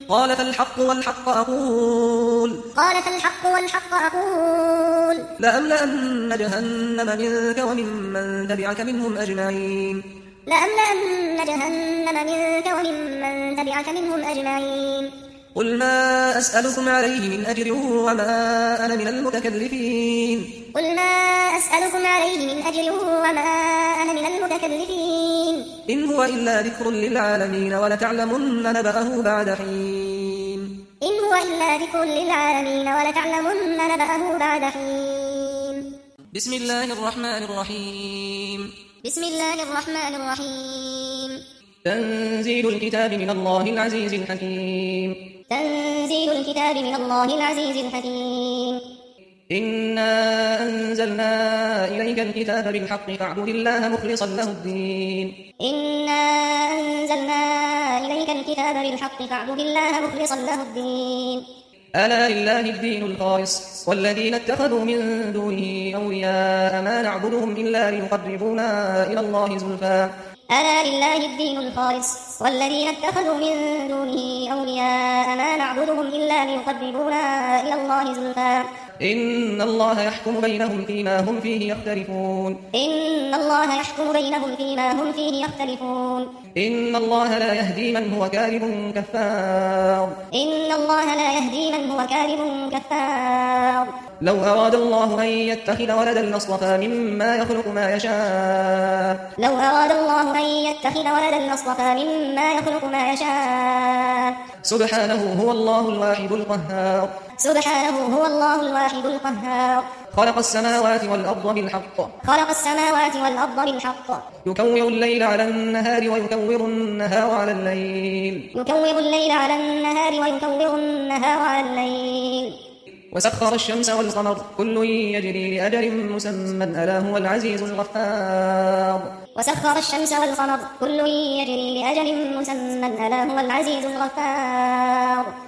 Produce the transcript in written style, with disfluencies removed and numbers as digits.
قال فالحق والحق أقول لأملأن جهنم منك وممن تبعك منهم أجمعين قل ما أسألكم عليه من أجر وما أنا من المتكلفين إن هو إلا ذكر للعالمين ولتعلمن نبأه بعد حين بسم الله الرحمن الرحيم تنزيل الكتاب من الله العزيز الحكيم إنا أنزلنا إليك الكتاب بالحق فاعبد الله مخلصا له الدين ألا لله الدين الخالص والذين اتخذوا من دونه أولياء ما نعبدهم إلا ليقربونا إلى الله زلفى إن الله يحكم بينهم فيما هم فيه يختلفون إن الله لا يهدي من هو كاذب كفار لو أراد الله أن يتخذ ولدا لاصطفى مما يخلق ما يشاء سبحانه هو الله الواحد القهار خلق السماوات والأرض بالحق يكور الليل على النهار ويكور النهار على الليل وسخر الشمس والقمر كل يجري لأجل مسمى ألا هو العزيز الغفار